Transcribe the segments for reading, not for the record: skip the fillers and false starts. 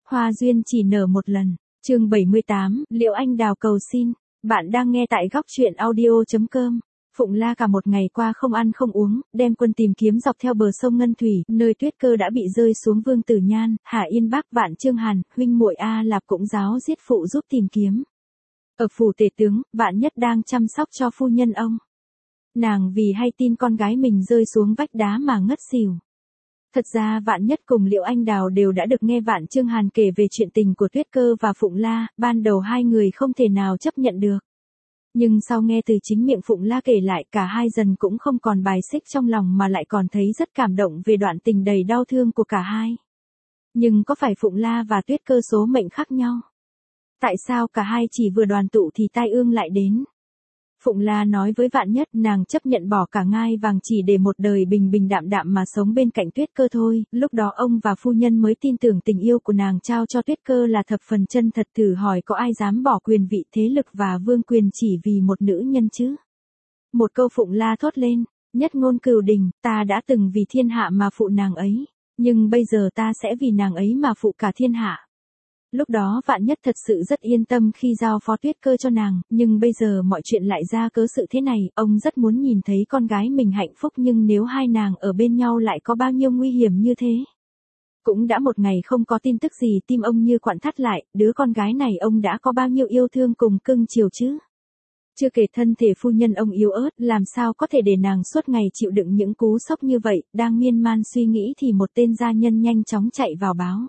Hoa duyên chỉ nở một lần. Chương 78, Liễu Anh Đào cầu xin. Bạn đang nghe tại góc truyện audio.com. Phụng La cả một ngày qua không ăn không uống, đem quân tìm kiếm dọc theo bờ sông Ngân Thủy, nơi Tuyết Cơ đã bị rơi xuống. Vương Tử Nhan, Hạ Yên Bắc, Vạn Chương Hàn, huynh muội A Lạp cũng giáo giết phụ giúp tìm kiếm. Ở phủ tể tướng, Vạn Nhất đang chăm sóc cho phu nhân ông. Nàng vì hay tin con gái mình rơi xuống vách đá mà ngất xỉu. Thật ra Vạn Nhất cùng Liễu Anh Đào đều đã được nghe Vạn Chương Hàn kể về chuyện tình của Tuyết Cơ và Phụng La, ban đầu hai người không thể nào chấp nhận được. Nhưng sau nghe từ chính miệng Phụng La kể lại, cả hai dần cũng không còn bài xích trong lòng mà lại còn thấy rất cảm động về đoạn tình đầy đau thương của cả hai. Nhưng có phải Phụng La và Tuyết Cơ số mệnh khác nhau? Tại sao cả hai chỉ vừa đoàn tụ thì tai ương lại đến? Phụng La nói với Vạn Nhất nàng chấp nhận bỏ cả ngai vàng chỉ để một đời bình bình đạm đạm mà sống bên cạnh Tuyết Cơ thôi. Lúc đó ông và phu nhân mới tin tưởng tình yêu của nàng trao cho Tuyết Cơ là thập phần chân thật. Thử hỏi có ai dám bỏ quyền vị thế lực và vương quyền chỉ vì một nữ nhân chứ? Một câu Phụng La thốt lên, nhất ngôn cửu đình, ta đã từng vì thiên hạ mà phụ nàng ấy, nhưng bây giờ ta sẽ vì nàng ấy mà phụ cả thiên hạ. Lúc đó Vạn Nhất thật sự rất yên tâm khi giao phó Tuyết Cơ cho nàng, nhưng bây giờ mọi chuyện lại ra cớ sự thế này, ông rất muốn nhìn thấy con gái mình hạnh phúc, nhưng nếu hai nàng ở bên nhau lại có bao nhiêu nguy hiểm như thế. Cũng đã một ngày không có tin tức gì, tim ông như quặn thắt lại, đứa con gái này ông đã có bao nhiêu yêu thương cùng cưng chiều chứ. Chưa kể thân thể phu nhân ông yếu ớt, làm sao có thể để nàng suốt ngày chịu đựng những cú sốc như vậy. Đang miên man suy nghĩ thì một tên gia nhân nhanh chóng chạy vào báo.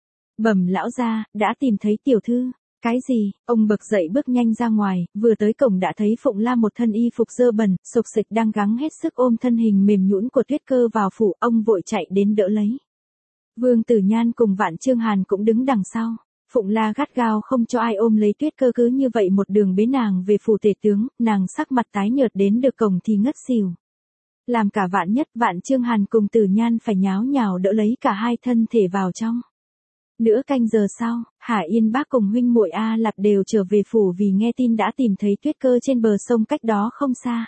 Bẩm lão gia, đã tìm thấy tiểu thư. Cái gì? Ông bực dậy bước nhanh ra ngoài, vừa tới cổng đã thấy Phụng La một thân y phục dơ bẩn, sục sịch đang gắng hết sức ôm thân hình mềm nhũn của Tuyết Cơ vào phủ, ông vội chạy đến đỡ lấy. Vương Tử Nhan cùng Vạn Chương Hàn cũng đứng đằng sau. Phụng La gắt gao không cho ai ôm lấy Tuyết Cơ, cứ như vậy một đường bế nàng về phủ tể tướng, nàng sắc mặt tái nhợt đến được cổng thì ngất xỉu. Làm cả Vạn Nhất, Vạn Chương Hàn cùng Tử Nhan phải nháo nhào đỡ lấy cả hai thân thể vào trong. Nửa canh giờ sau, Hạ Yên Bắc cùng huynh muội A Lạp đều trở về phủ vì nghe tin đã tìm thấy Tuyết Cơ trên bờ sông cách đó không xa.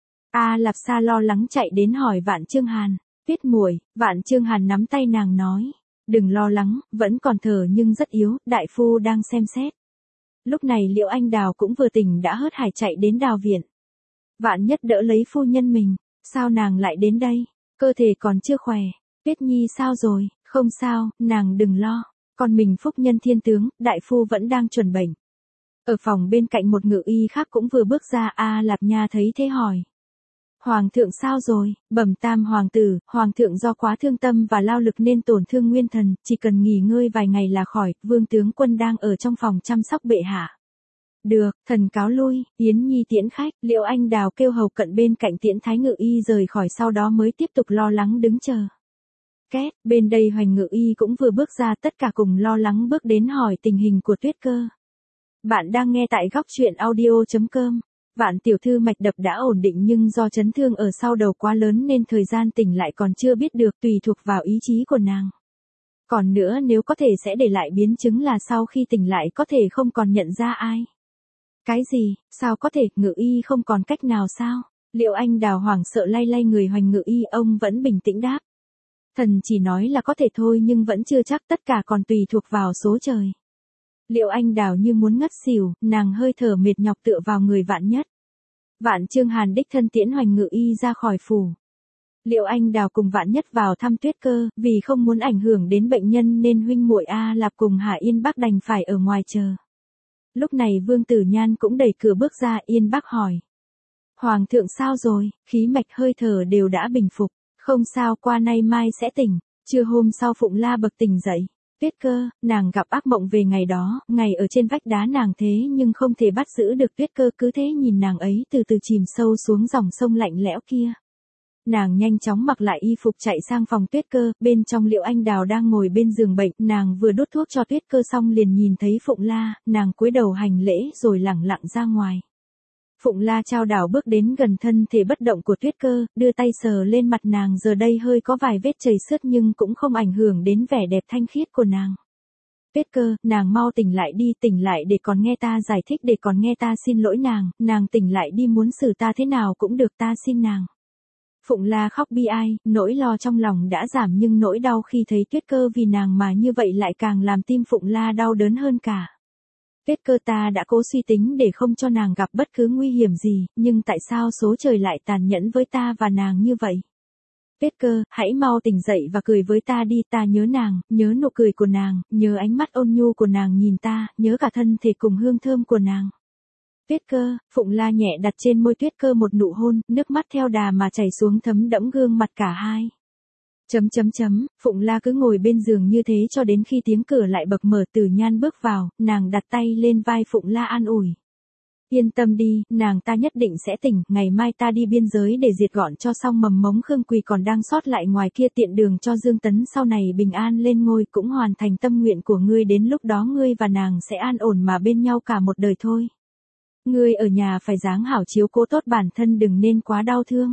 A Lạp Sa lo lắng chạy đến hỏi Vạn Chương Hàn, Tuyết muội. Vạn Chương Hàn nắm tay nàng nói, đừng lo lắng, vẫn còn thở nhưng rất yếu, đại phu đang xem xét. Lúc này Liễu Anh Đào cũng vừa tỉnh đã hớt hải chạy đến Đào viện. Vạn Nhất đỡ lấy phu nhân mình, sao nàng lại đến đây, cơ thể còn chưa khỏe. Tuyết Nhi sao rồi? Không sao, nàng đừng lo. Còn mình phúc nhân thiên tướng, đại phu vẫn đang chuẩn bệnh. Ở phòng bên cạnh một ngự y khác cũng vừa bước ra. A Lạp Nha thấy thế hỏi, Hoàng thượng sao rồi? Bẩm tam hoàng tử, Hoàng thượng do quá thương tâm và lao lực nên tổn thương nguyên thần, chỉ cần nghỉ ngơi vài ngày là khỏi. Vương tướng quân đang ở trong phòng chăm sóc bệ hạ. Được, thần cáo lui. Yến Nhi tiễn khách. Liễu Anh Đào kêu hầu cận bên cạnh tiễn thái ngự y rời khỏi, sau đó mới tiếp tục lo lắng đứng chờ. Két, bên đây Hoành ngự y cũng vừa bước ra, tất cả cùng lo lắng bước đến hỏi tình hình của Tuyết Cơ. Bạn đang nghe tại góc truyện audio.com. Vạn tiểu thư mạch đập đã ổn định nhưng do chấn thương ở sau đầu quá lớn nên thời gian tỉnh lại còn chưa biết được, tùy thuộc vào ý chí của nàng. Còn nữa, nếu có thể sẽ để lại biến chứng là sau khi tỉnh lại có thể không còn nhận ra ai. Cái gì? Sao có thể? Ngự y không còn cách nào sao? Liễu Anh Đào hoảng sợ lay lay người Hoành ngự y, ông vẫn bình tĩnh đáp. Thần chỉ nói là có thể thôi nhưng vẫn chưa chắc, tất cả còn tùy thuộc vào số trời. Liễu Anh Đào như muốn ngất xỉu, nàng hơi thở mệt nhọc tựa vào người Vạn Nhất. Vạn Chương Hàn đích thân tiễn Hoành ngự y ra khỏi phủ. Liễu Anh Đào cùng Vạn Nhất vào thăm Tuyết Cơ, vì không muốn ảnh hưởng đến bệnh nhân nên huynh muội A Lạp cùng Hạ Yên Bắc đành phải ở ngoài chờ. Lúc này Vương Tử Nhan cũng đẩy cửa bước ra. Yên Bắc hỏi, Hoàng thượng sao rồi? Khí mạch hơi thở đều đã bình phục. Không sao, qua nay mai sẽ tỉnh. Trưa hôm sau Phụng La bật tỉnh dậy. Tuyết Cơ, nàng gặp ác mộng về ngày đó, ngày ở trên vách đá nàng thế nhưng không thể bắt giữ được Tuyết Cơ, cứ thế nhìn nàng ấy từ từ chìm sâu xuống dòng sông lạnh lẽo kia. Nàng nhanh chóng mặc lại y phục chạy sang phòng Tuyết Cơ, bên trong Liễu Anh Đào đang ngồi bên giường bệnh, nàng vừa đốt thuốc cho Tuyết Cơ xong liền nhìn thấy Phụng La, nàng cúi đầu hành lễ rồi lẳng lặng ra ngoài. Phụng La chao đảo bước đến gần thân thể bất động của Tuyết Cơ, đưa tay sờ lên mặt nàng, giờ đây hơi có vài vết chảy xước nhưng cũng không ảnh hưởng đến vẻ đẹp thanh khiết của nàng. Tuyết Cơ, nàng mau tỉnh lại đi, tỉnh lại để còn nghe ta giải thích, để còn nghe ta xin lỗi nàng tỉnh lại đi, muốn xử ta thế nào cũng được, ta xin nàng. Phụng La khóc bi ai, nỗi lo trong lòng đã giảm nhưng nỗi đau khi thấy Tuyết Cơ vì nàng mà như vậy lại càng làm tim Phụng La đau đớn hơn cả. Tuyết Cơ, ta đã cố suy tính để không cho nàng gặp bất cứ nguy hiểm gì, nhưng tại sao số trời lại tàn nhẫn với ta và nàng như vậy? Tuyết Cơ, hãy mau tỉnh dậy và cười với ta đi, ta nhớ nàng, nhớ nụ cười của nàng, nhớ ánh mắt ôn nhu của nàng nhìn ta, nhớ cả thân thể cùng hương thơm của nàng. Tuyết Cơ, Phụng La nhẹ đặt trên môi Tuyết Cơ một nụ hôn, nước mắt theo đà mà chảy xuống thấm đẫm gương mặt cả hai. Phụng La cứ ngồi bên giường như thế cho đến khi tiếng cửa lại bật mở. Tử Nhan bước vào, nàng đặt tay lên vai Phụng La an ủi. Yên tâm đi, nàng ta nhất định sẽ tỉnh, ngày mai ta đi biên giới để diệt gọn cho xong mầm mống Khương Quỳ còn đang sót lại ngoài kia, tiện đường cho Dương Tấn sau này bình an lên ngôi, cũng hoàn thành tâm nguyện của ngươi, đến lúc đó ngươi và nàng sẽ an ổn mà bên nhau cả một đời thôi. Ngươi ở nhà phải dáng hảo chiếu cố tốt bản thân, đừng nên quá đau thương.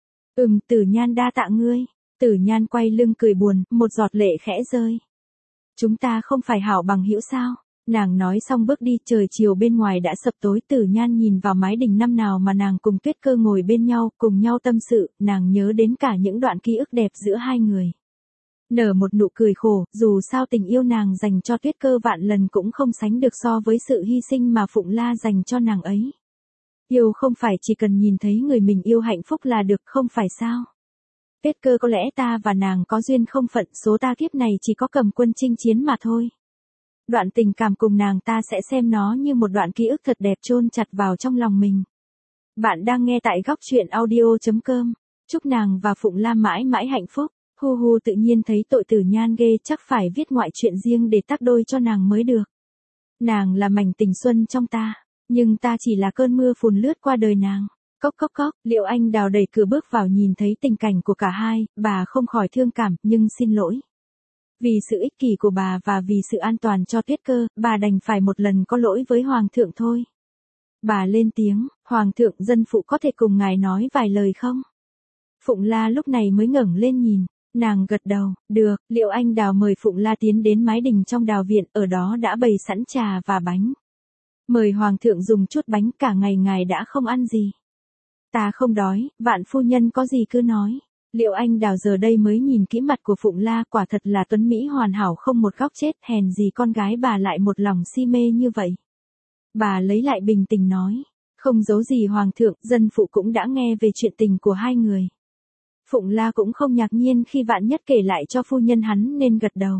Tử Nhan đa tạ ngươi. Tử Nhan quay lưng cười buồn, một giọt lệ khẽ rơi. Chúng ta không phải hảo bằng hữu sao? Nàng nói xong bước đi, trời chiều bên ngoài đã sập tối. Tử Nhan nhìn vào mái đình năm nào mà nàng cùng Tuyết Cơ ngồi bên nhau, cùng nhau tâm sự, nàng nhớ đến cả những đoạn ký ức đẹp giữa hai người. Nở một nụ cười khổ, dù sao tình yêu nàng dành cho Tuyết Cơ vạn lần cũng không sánh được so với sự hy sinh mà Phụng La dành cho nàng ấy. Yêu không phải chỉ cần nhìn thấy người mình yêu hạnh phúc là được, không phải sao? Tuyết Cơ, có lẽ ta và nàng có duyên không phận, số ta kiếp này chỉ có cầm quân chinh chiến mà thôi. Đoạn tình cảm cùng nàng ta sẽ xem nó như một đoạn ký ức thật đẹp chôn chặt vào trong lòng mình. Bạn đang nghe tại góc truyện audio.com. Chúc nàng và Phụng La mãi mãi hạnh phúc. Hu tự nhiên thấy tội Tử Nhan ghê, chắc phải viết ngoại truyện riêng để tác đôi cho nàng mới được. Nàng là mảnh tình xuân trong ta, nhưng ta chỉ là cơn mưa phùn lướt qua đời nàng. Cốc cốc cốc, Liệu Anh Đào đẩy cửa bước vào, nhìn thấy tình cảnh của cả hai, bà không khỏi thương cảm, nhưng xin lỗi. Vì sự ích kỷ của bà và vì sự an toàn cho Tuyết Cơ, bà đành phải một lần có lỗi với Hoàng thượng thôi. Bà lên tiếng, Hoàng thượng, dân phụ có thể cùng ngài nói vài lời không? Phụng La lúc này mới ngẩng lên nhìn, nàng gật đầu, được. Liệu Anh Đào mời Phụng La tiến đến mái đình trong đào viện, ở đó đã bày sẵn trà và bánh. Mời Hoàng thượng dùng chút bánh, cả ngày ngài đã không ăn gì. Ta không đói, vạn phu nhân có gì cứ nói. Liệu Anh Đào giờ đây mới nhìn kỹ mặt của Phụng La, quả thật là tuấn mỹ hoàn hảo không một góc chết, hèn gì con gái bà lại một lòng si mê như vậy. Bà lấy lại bình tĩnh nói, không giấu gì Hoàng thượng, dân phụ cũng đã nghe về chuyện tình của hai người. Phụng La cũng không ngạc nhiên khi Vạn Nhất kể lại cho phu nhân hắn nên gật đầu.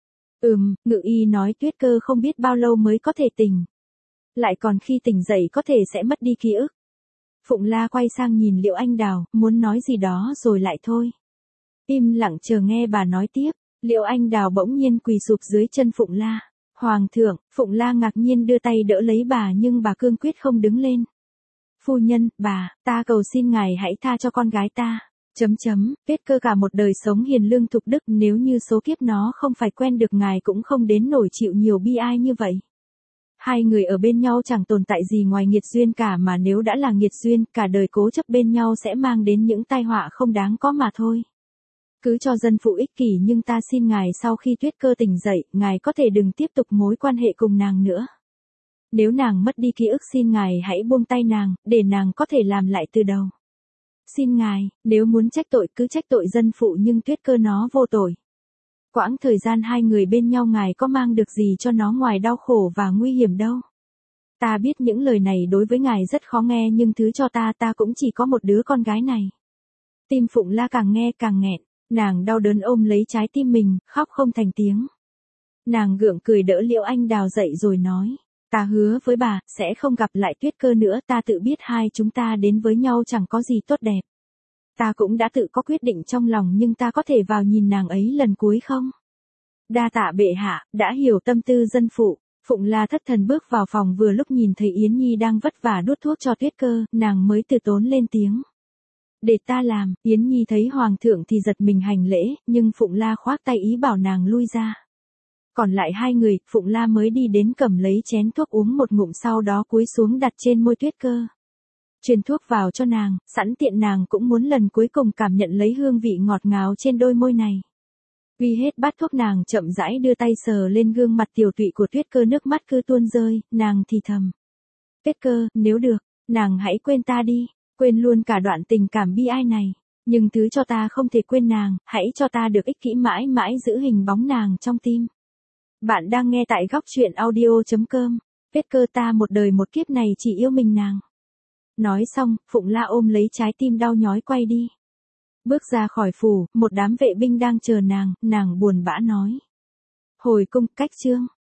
Ngự y nói Tuyết Cơ không biết bao lâu mới có thể tỉnh. Lại còn khi tỉnh dậy có thể sẽ mất đi ký ức. Phụng La quay sang nhìn Liệu Anh Đào, muốn nói gì đó rồi lại thôi. Im lặng chờ nghe bà nói tiếp. Liệu Anh Đào bỗng nhiên quỳ sụp dưới chân Phụng La. Hoàng thượng, Phụng La ngạc nhiên đưa tay đỡ lấy bà nhưng bà cương quyết không đứng lên. Phu nhân, ta cầu xin ngài hãy tha cho con gái ta. Tuyết Cơ cả một đời sống hiền lương thục đức, nếu như số kiếp nó không phải quen được ngài cũng không đến nổi chịu nhiều bi ai như vậy. Hai người ở bên nhau chẳng tồn tại gì ngoài nghiệt duyên cả, mà nếu đã là nghiệt duyên, cả đời cố chấp bên nhau sẽ mang đến những tai họa không đáng có mà thôi. Cứ cho dân phụ ích kỷ, nhưng ta xin ngài sau khi Tuyết Cơ tỉnh dậy, ngài có thể đừng tiếp tục mối quan hệ cùng nàng nữa. Nếu nàng mất đi ký ức xin ngài hãy buông tay nàng, để nàng có thể làm lại từ đầu. Xin ngài, nếu muốn trách tội cứ trách tội dân phụ, nhưng Tuyết Cơ nó vô tội. Quãng thời gian hai người bên nhau ngài có mang được gì cho nó ngoài đau khổ và nguy hiểm đâu. Ta biết những lời này đối với ngài rất khó nghe, nhưng thứ cho ta cũng chỉ có một đứa con gái này. Tim Phụng La càng nghe càng nghẹn, nàng đau đớn ôm lấy trái tim mình, khóc không thành tiếng. Nàng gượng cười đỡ Liệu Anh Đào dậy rồi nói, ta hứa với bà, sẽ không gặp lại Tuyết Cơ nữa, ta tự biết hai chúng ta đến với nhau chẳng có gì tốt đẹp. Ta cũng đã tự có quyết định trong lòng, nhưng ta có thể vào nhìn nàng ấy lần cuối không? Đa tạ bệ hạ, đã hiểu tâm tư dân phụ. Phụng La thất thần bước vào phòng, vừa lúc nhìn thấy Yến Nhi đang vất vả đút thuốc cho Tuyết Cơ, nàng mới từ tốn lên tiếng. Để ta làm. Yến Nhi thấy Hoàng thượng thì giật mình hành lễ, nhưng Phụng La khoác tay ý bảo nàng lui ra. Còn lại hai người, Phụng La mới đi đến cầm lấy chén thuốc uống một ngụm, sau đó cúi xuống đặt trên môi Tuyết Cơ. Truyền thuốc vào cho nàng, sẵn tiện nàng cũng muốn lần cuối cùng cảm nhận lấy hương vị ngọt ngào trên đôi môi này. Uy hết bát thuốc, nàng chậm rãi đưa tay sờ lên gương mặt tiều tụy của Tuyết Cơ, nước mắt cứ tuôn rơi, nàng thì thầm. Tuyết Cơ, nếu được, nàng hãy quên ta đi, quên luôn cả đoạn tình cảm bi ai này. Nhưng thứ cho ta không thể quên nàng, hãy cho ta được ích kỷ mãi mãi giữ hình bóng nàng trong tim. Bạn đang nghe tại góc truyện audio.com. Viết cơ ta một đời một kiếp này chỉ yêu mình nàng. Nói xong, Phụng La ôm lấy trái tim đau nhói quay đi. Bước ra khỏi phủ, một đám vệ binh đang chờ nàng buồn bã nói. Hồi cung, cách trương.